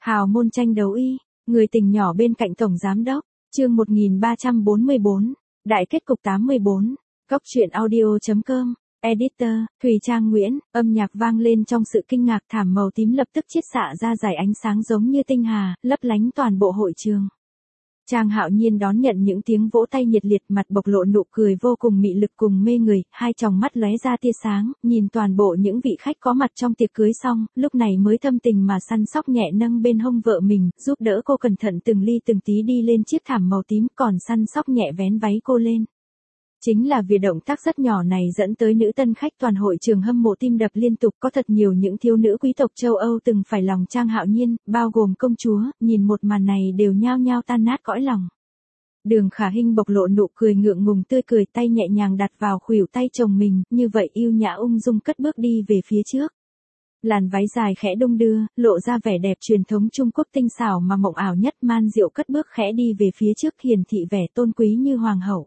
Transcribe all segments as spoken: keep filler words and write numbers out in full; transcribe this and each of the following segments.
Hào môn tranh đấu y, người tình nhỏ bên cạnh tổng giám đốc, chương một nghìn ba trăm bốn mươi bốn, đại kết cục tám mươi bốn, Cốc truyện audio.com, editor, Thùy Trang Nguyễn, âm nhạc vang lên trong sự kinh ngạc, thảm màu tím lập tức chiết xạ ra dải ánh sáng giống như tinh hà, lấp lánh toàn bộ hội trường. Trang Hạo Nhiên đón nhận những tiếng vỗ tay nhiệt liệt, mặt bộc lộ nụ cười vô cùng mị lực cùng mê người, hai tròng mắt lóe ra tia sáng, nhìn toàn bộ những vị khách có mặt trong tiệc cưới xong, lúc này mới thâm tình mà săn sóc nhẹ nâng bên hông vợ mình, giúp đỡ cô cẩn thận từng ly từng tí đi lên chiếc thảm màu tím, còn săn sóc nhẹ vén váy cô lên. Chính là vì động tác rất nhỏ này dẫn tới nữ tân khách toàn hội trường hâm mộ tim đập liên tục, có thật nhiều những thiếu nữ quý tộc châu Âu từng phải lòng Trang Hạo Nhiên, bao gồm công chúa, nhìn một màn này đều nhao nhao tan nát cõi lòng. Đường Khả Hinh bộc lộ nụ cười ngượng ngùng tươi cười, tay nhẹ nhàng đặt vào khuỷu tay chồng mình, như vậy yêu nhã ung dung cất bước đi về phía trước. Làn váy dài khẽ đung đưa, lộ ra vẻ đẹp truyền thống Trung Quốc tinh xảo mà mộng ảo nhất, man diệu cất bước khẽ đi về phía trước, hiển thị vẻ tôn quý như hoàng hậu.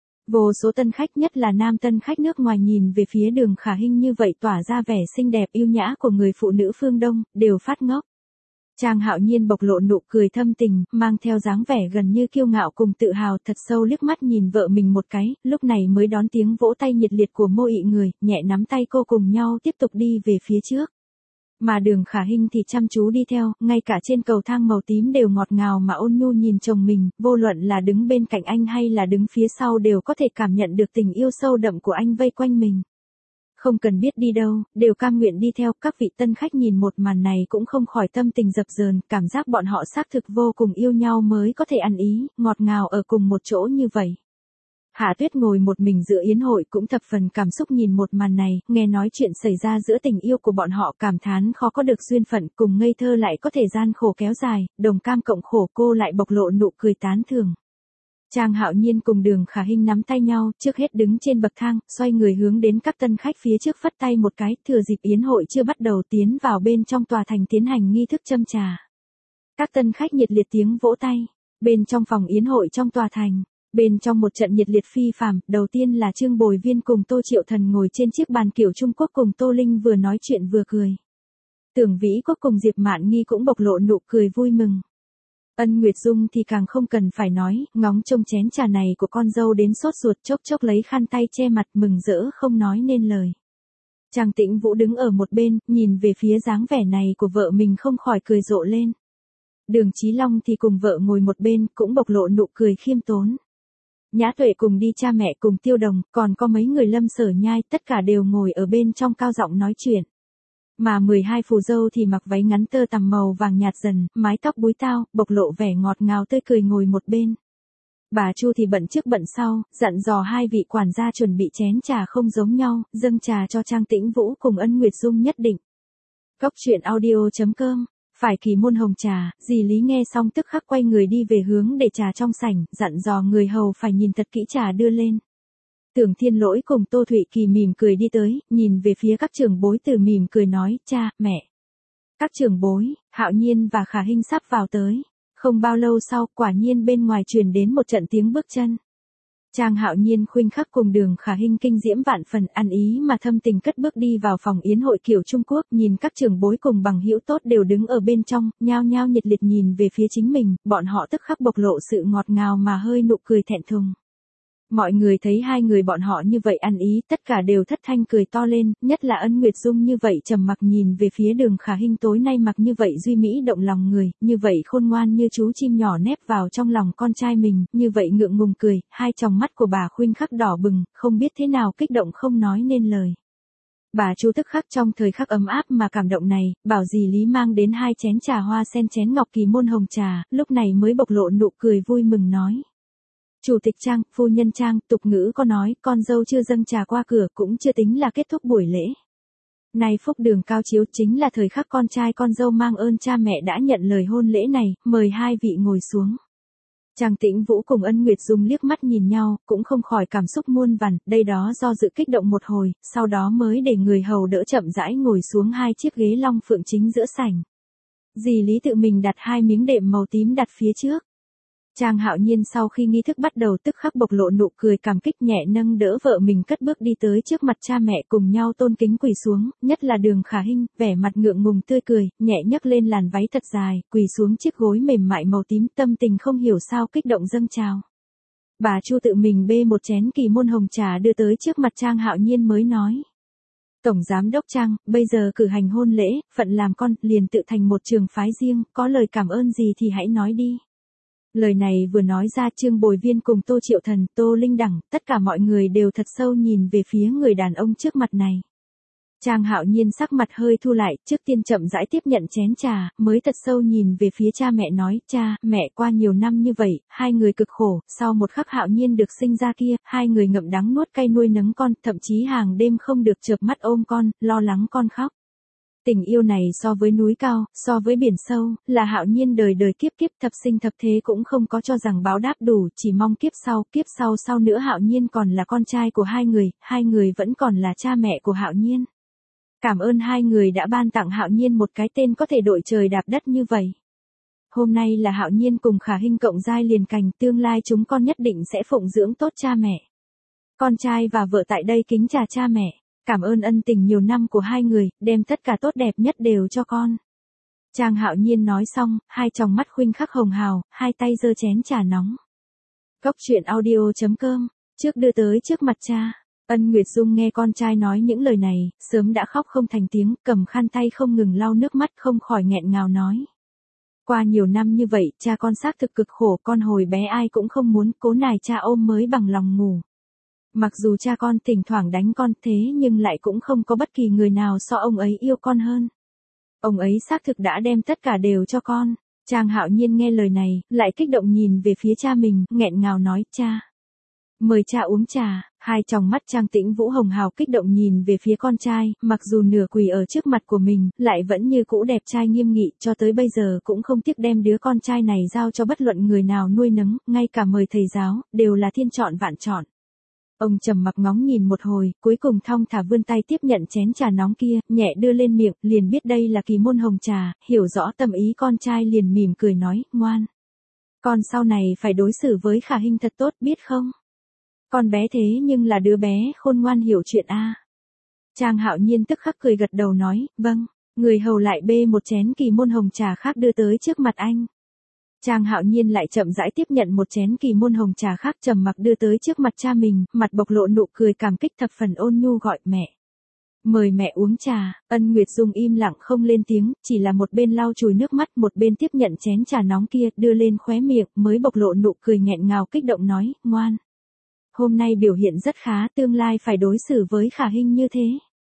Vô số tân khách, nhất là nam tân khách nước ngoài, nhìn về phía Đường Khả Hinh như vậy tỏa ra vẻ xinh đẹp yêu nhã của người phụ nữ phương Đông, đều phát ngốc. Trang Hạo Nhiên bộc lộ nụ cười thâm tình, mang theo dáng vẻ gần như kiêu ngạo cùng tự hào, thật sâu liếc mắt nhìn vợ mình một cái, lúc này mới đón tiếng vỗ tay nhiệt liệt của mô ị người, nhẹ nắm tay cô cùng nhau tiếp tục đi về phía trước. Mà Đường Khả Hinh thì chăm chú đi theo, ngay cả trên cầu thang màu tím đều ngọt ngào mà ôn nhu nhìn chồng mình, vô luận là đứng bên cạnh anh hay là đứng phía sau đều có thể cảm nhận được tình yêu sâu đậm của anh vây quanh mình. Không cần biết đi đâu, đều cam nguyện đi theo, các vị tân khách nhìn một màn này cũng không khỏi tâm tình dập dờn, cảm giác bọn họ xác thực vô cùng yêu nhau mới có thể ăn ý, ngọt ngào ở cùng một chỗ như vậy. Hạ Tuyết ngồi một mình giữa yến hội cũng thập phần cảm xúc nhìn một màn này, nghe nói chuyện xảy ra giữa tình yêu của bọn họ, cảm thán khó có được duyên phận, cùng ngây thơ lại có thể gian khổ kéo dài, đồng cam cộng khổ, cô lại bộc lộ nụ cười tán thưởng. Trang Hạo Nhiên cùng Đường Khả Hinh nắm tay nhau, trước hết đứng trên bậc thang, xoay người hướng đến các tân khách phía trước phất tay một cái, thừa dịp yến hội chưa bắt đầu tiến vào bên trong tòa thành tiến hành nghi thức châm trà. Các tân khách nhiệt liệt tiếng vỗ tay, bên trong phòng yến hội trong tòa thành. Bên trong một trận nhiệt liệt phi phàm, đầu tiên là Trương Bồi Viên cùng Tô Triệu Thần ngồi trên chiếc bàn kiểu Trung Quốc, cùng Tô Linh vừa nói chuyện vừa cười. Tưởng Vĩ Quốc cùng Diệp Mạn Nghi cũng bộc lộ nụ cười vui mừng. Ân Nguyệt Dung thì càng không cần phải nói, ngóng trông chén trà này của con dâu đến sốt ruột, chốc chốc lấy khăn tay che mặt mừng rỡ không nói nên lời. Trang Tĩnh Vũ đứng ở một bên, nhìn về phía dáng vẻ này của vợ mình không khỏi cười rộ lên. Đường Chí Long thì cùng vợ ngồi một bên, cũng bộc lộ nụ cười khiêm tốn. Nhã Tuệ cùng đi cha mẹ cùng Tiêu Đồng, còn có mấy người Lâm Sở Nhai, tất cả đều ngồi ở bên trong cao giọng nói chuyện. Mà mười hai phù dâu thì mặc váy ngắn tơ tằm màu vàng nhạt dần, mái tóc búi tao, bộc lộ vẻ ngọt ngào tươi cười ngồi một bên. Bà Chu thì bận trước bận sau, dặn dò hai vị quản gia chuẩn bị chén trà không giống nhau, dâng trà cho Trang Tĩnh Vũ cùng Ân Nguyệt Dung nhất định. Cốc truyện audio.com. Phải kỳ môn hồng trà, dì Lý nghe xong tức khắc quay người đi về hướng để trà trong sảnh, dặn dò người hầu phải nhìn thật kỹ trà đưa lên. Tưởng Thiên Lỗi cùng Tô Thụy Kỳ mỉm cười đi tới, nhìn về phía các trưởng bối từ mỉm cười nói, cha, mẹ. Các trưởng bối, Hạo Nhiên và Khả Hinh sắp vào tới. Không bao lâu sau, quả nhiên bên ngoài truyền đến một trận tiếng bước chân. Trang Hạo Nhiên khuynh khắc cùng Đường Khả Hinh kinh diễm vạn phần, ăn ý mà thâm tình cất bước đi vào phòng yến hội kiểu Trung Quốc, nhìn các trưởng bối cùng bằng hữu tốt đều đứng ở bên trong, nhao nhao nhiệt liệt nhìn về phía chính mình, bọn họ tức khắc bộc lộ sự ngọt ngào mà hơi nụ cười thẹn thùng. Mọi người thấy hai người bọn họ như vậy ăn ý, tất cả đều thất thanh cười to lên, nhất là Ân Nguyệt Dung như vậy trầm mặc nhìn về phía Đường Khả Hinh tối nay mặc như vậy duy mỹ động lòng người, như vậy khôn ngoan như chú chim nhỏ nép vào trong lòng con trai mình, như vậy ngượng ngùng cười, hai tròng mắt của bà khuynh khắc đỏ bừng, không biết thế nào kích động không nói nên lời. Bà Chu tức khắc trong thời khắc ấm áp mà cảm động này, bảo dì Lý mang đến hai chén trà hoa sen chén ngọc kỳ môn hồng trà, lúc này mới bộc lộ nụ cười vui mừng nói. Chủ tịch Trang, phu nhân Trang, tục ngữ có nói, con dâu chưa dâng trà qua cửa cũng chưa tính là kết thúc buổi lễ. Nay phúc đường cao chiếu chính là thời khắc con trai con dâu mang ơn cha mẹ đã nhận lời hôn lễ này, mời hai vị ngồi xuống. Trang Tĩnh Vũ cùng Ân Nguyệt Dung liếc mắt nhìn nhau, cũng không khỏi cảm xúc muôn vàn, đây đó do dự kích động một hồi, sau đó mới để người hầu đỡ chậm rãi ngồi xuống hai chiếc ghế long phượng chính giữa sảnh. Dì Lý tự mình đặt hai miếng đệm màu tím đặt phía trước. Trang Hạo Nhiên sau khi nghi thức bắt đầu tức khắc bộc lộ nụ cười cảm kích, nhẹ nâng đỡ vợ mình cất bước đi tới trước mặt cha mẹ, cùng nhau tôn kính quỳ xuống, nhất là Đường Khả Hinh, vẻ mặt ngượng ngùng tươi cười, nhẹ nhấc lên làn váy thật dài, quỳ xuống chiếc gối mềm mại màu tím, tâm tình không hiểu sao kích động dâng trào. Bà Chu tự mình bê một chén kỳ môn hồng trà đưa tới trước mặt Trang Hạo Nhiên mới nói. Tổng Giám đốc Trang, bây giờ cử hành hôn lễ, phận làm con, liền tự thành một trường phái riêng, có lời cảm ơn gì thì hãy nói đi. Lời này vừa nói ra, Trương Bồi Viên cùng Tô Triệu Thần, Tô Linh Đẳng, tất cả mọi người đều thật sâu nhìn về phía người đàn ông trước mặt này. Trang Hạo Nhiên sắc mặt hơi thu lại, trước tiên chậm rãi tiếp nhận chén trà, mới thật sâu nhìn về phía cha mẹ nói, cha, mẹ qua nhiều năm như vậy, hai người cực khổ, sau một khắc Hạo Nhiên được sinh ra kia, hai người ngậm đắng nuốt cay nuôi nấng con, thậm chí hàng đêm không được chợp mắt ôm con, lo lắng con khóc. Tình yêu này so với núi cao, so với biển sâu, là Hạo Nhiên đời đời kiếp kiếp thập sinh thập thế cũng không có cho rằng báo đáp đủ, chỉ mong kiếp sau, kiếp sau sau nữa Hạo Nhiên còn là con trai của hai người, hai người vẫn còn là cha mẹ của Hạo Nhiên. Cảm ơn hai người đã ban tặng Hạo Nhiên một cái tên có thể đội trời đạp đất như vậy. Hôm nay là Hạo Nhiên cùng Khả Hinh cộng giai liền cành, tương lai chúng con nhất định sẽ phụng dưỡng tốt cha mẹ. Con trai và vợ tại đây kính chào cha mẹ, cảm ơn ân tình nhiều năm của hai người, đem tất cả tốt đẹp nhất đều cho con. Trang Hạo Nhiên nói xong, hai tròng mắt khuynh khắc hồng hào, hai tay giơ chén trà nóng. Cốc truyện audio chấm com, trước đưa tới trước mặt cha. Ân Nguyệt Dung nghe con trai nói những lời này, sớm đã khóc không thành tiếng, cầm khăn tay không ngừng lau nước mắt, không khỏi nghẹn ngào nói. Qua nhiều năm như vậy, cha con xác thực cực khổ, con hồi bé ai cũng không muốn, cố nài cha ôm mới bằng lòng ngủ. Mặc dù cha con thỉnh thoảng đánh con thế nhưng lại cũng không có bất kỳ người nào so ông ấy yêu con hơn. Ông ấy xác thực đã đem tất cả đều cho con. Trang Hạo Nhiên nghe lời này, lại kích động nhìn về phía cha mình, nghẹn ngào nói, cha. Mời cha uống trà. Hai tròng mắt Trang Tĩnh Vũ hồng hào kích động nhìn về phía con trai, mặc dù nửa quỳ ở trước mặt của mình, lại vẫn như cũ đẹp trai nghiêm nghị, cho tới bây giờ cũng không tiếc đem đứa con trai này giao cho bất luận người nào nuôi nấng, ngay cả mời thầy giáo, đều là thiên chọn vạn chọn. Ông trầm mặc ngóng nhìn một hồi, cuối cùng thong thả vươn tay tiếp nhận chén trà nóng kia, nhẹ đưa lên miệng, liền biết đây là kỳ môn hồng trà, hiểu rõ tâm ý con trai liền mỉm cười nói, ngoan. Con sau này phải đối xử với Khả Hinh thật tốt, biết không? Con bé thế nhưng là đứa bé khôn ngoan hiểu chuyện a. À. Trang Hạo Nhiên tức khắc cười gật đầu nói, vâng, người hầu lại bê một chén kỳ môn hồng trà khác đưa tới trước mặt anh. Trang Hạo Nhiên lại chậm rãi tiếp nhận một chén kỳ môn hồng trà khác trầm mặc đưa tới trước mặt cha mình, mặt bộc lộ nụ cười cảm kích thập phần ôn nhu gọi mẹ. Mời mẹ uống trà. Ân Nguyệt Dung im lặng không lên tiếng, chỉ là một bên lau chùi nước mắt, một bên tiếp nhận chén trà nóng kia, đưa lên khóe miệng, mới bộc lộ nụ cười nghẹn ngào kích động nói, ngoan. Hôm nay biểu hiện rất khá, tương lai phải đối xử với Khả Hinh như thế.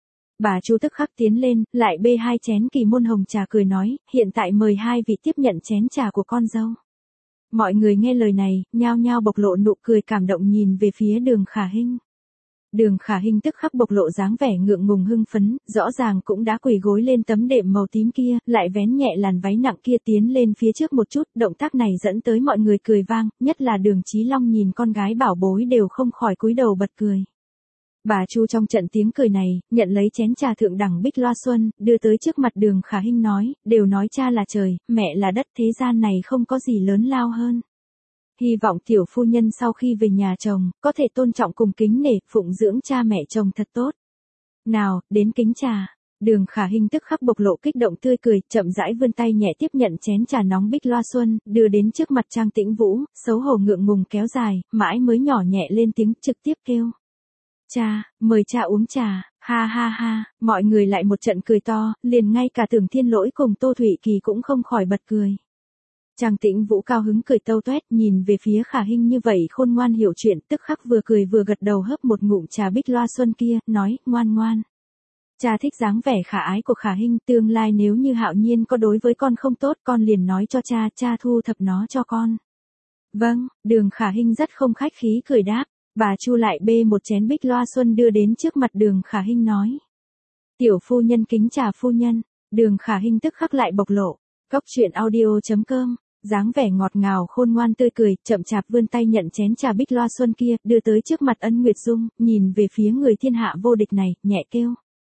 Bà Chu tức khắc tiến lên, lại bê hai chén kỳ môn hồng trà cười nói, hiện tại mời hai vị tiếp nhận chén trà của con dâu. Mọi người nghe lời này, nhao nhao bộc lộ nụ cười cảm động nhìn về phía Đường Khả Hinh. Đường Khả Hinh tức khắc bộc lộ dáng vẻ ngượng ngùng hưng phấn, rõ ràng cũng đã quỳ gối lên tấm đệm màu tím kia, lại vén nhẹ làn váy nặng kia tiến lên phía trước một chút, động tác này dẫn tới mọi người cười vang, nhất là Đường Chí Long nhìn con gái bảo bối đều không khỏi cúi đầu bật cười. Bà Chu trong trận tiếng cười này, nhận lấy chén trà thượng đẳng bích loa xuân, đưa tới trước mặt Đường Khả Hinh nói, đều nói cha là trời, mẹ là đất, thế gian này không có gì lớn lao hơn. Hy vọng tiểu phu nhân sau khi về nhà chồng, có thể tôn trọng cùng kính nể, phụng dưỡng cha mẹ chồng thật tốt. Nào, đến kính trà. Đường Khả Hinh tức khắc bộc lộ kích động tươi cười, chậm rãi vươn tay nhẹ tiếp nhận chén trà nóng bích loa xuân, đưa đến trước mặt Trang Tĩnh Vũ, xấu hổ ngượng ngùng kéo dài, mãi mới nhỏ nhẹ lên tiếng trực tiếp kêu. Cha, mời cha uống trà, ha ha ha, mọi người lại một trận cười to, liền ngay cả Tưởng Thiên Lỗi cùng Tô Thụy Kỳ cũng không khỏi bật cười. Trang Tĩnh Vũ cao hứng cười tâu toét, nhìn về phía Khả Hinh như vậy khôn ngoan hiểu chuyện, tức khắc vừa cười vừa gật đầu hớp một ngụm trà bích loa xuân kia, nói, ngoan ngoan. Cha thích dáng vẻ khả ái của Khả Hinh, tương lai nếu như Hạo Nhiên có đối với con không tốt, con liền nói cho cha, cha thu thập nó cho con. Vâng, Đường Khả Hinh rất không khách khí cười đáp, bà Chu lại bê một chén bích loa xuân đưa đến trước mặt Đường Khả Hinh nói. Tiểu phu nhân kính trà phu nhân. Đường Khả Hinh tức khắc lại bộc lộ. Cốc truyện audio chấm com, dáng vẻ ngọt ngào khôn ngoan tươi cười, chậm chạp vươn tay nhận chén trà bích loa xuân kia, đưa tới trước mặt Ân Nguyệt Dung, nhìn về phía người thiên hạ vô địch này, nhẹ kêu.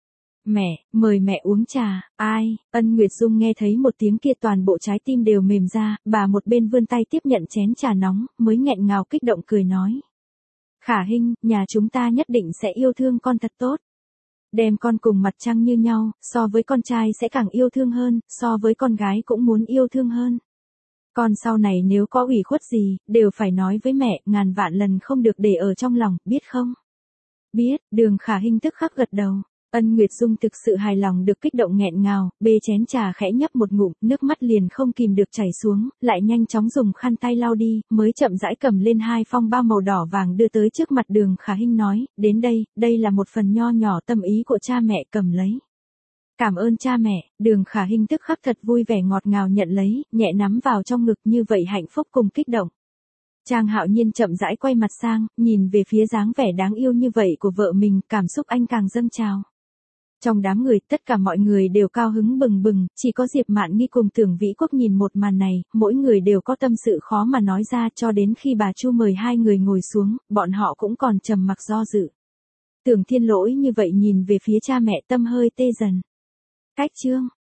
Mẹ, mời mẹ uống trà. Ai? Ân Nguyệt Dung nghe thấy một tiếng kia toàn bộ trái tim đều mềm ra, bà một bên vươn tay tiếp nhận chén trà nóng, mới nghẹn ngào kích động cười nói. Khả Hinh, nhà chúng ta nhất định sẽ yêu thương con thật tốt. Đem con cùng mặt trăng như nhau, so với con trai sẽ càng yêu thương hơn, so với con gái cũng muốn yêu thương hơn. Con sau này nếu có ủy khuất gì, đều phải nói với mẹ, ngàn vạn lần không được để ở trong lòng, biết không? Biết, Đường Khả Hinh tức khắc gật đầu. Ân Nguyệt Dung thực sự hài lòng được kích động nghẹn ngào, bê chén trà khẽ nhấp một ngụm, nước mắt liền không kìm được chảy xuống, lại nhanh chóng dùng khăn tay lau đi, mới chậm rãi cầm lên hai phong bao màu đỏ vàng đưa tới trước mặt Đường Khả Hinh nói, đến đây, đây là một phần nho nhỏ tâm ý của cha mẹ, cầm lấy. Cảm ơn cha mẹ. Đường Khả Hinh tức khắc thật vui vẻ ngọt ngào nhận lấy, nhẹ nắm vào trong ngực, như vậy hạnh phúc cùng kích động. Trang Hạo Nhiên chậm rãi quay mặt sang, nhìn về phía dáng vẻ đáng yêu như vậy của vợ mình, cảm xúc anh càng dâng trào. Trong đám người, tất cả mọi người đều cao hứng bừng bừng, chỉ có Diệp Mạn Nghi cùng Tưởng Vĩ Quốc nhìn một màn này, mỗi người đều có tâm sự khó mà nói ra, cho đến khi bà Chu mời hai người ngồi xuống, bọn họ cũng còn trầm mặc do dự. Tưởng Thiên Lỗi như vậy nhìn về phía cha mẹ, tâm hơi tê dần. Cách chương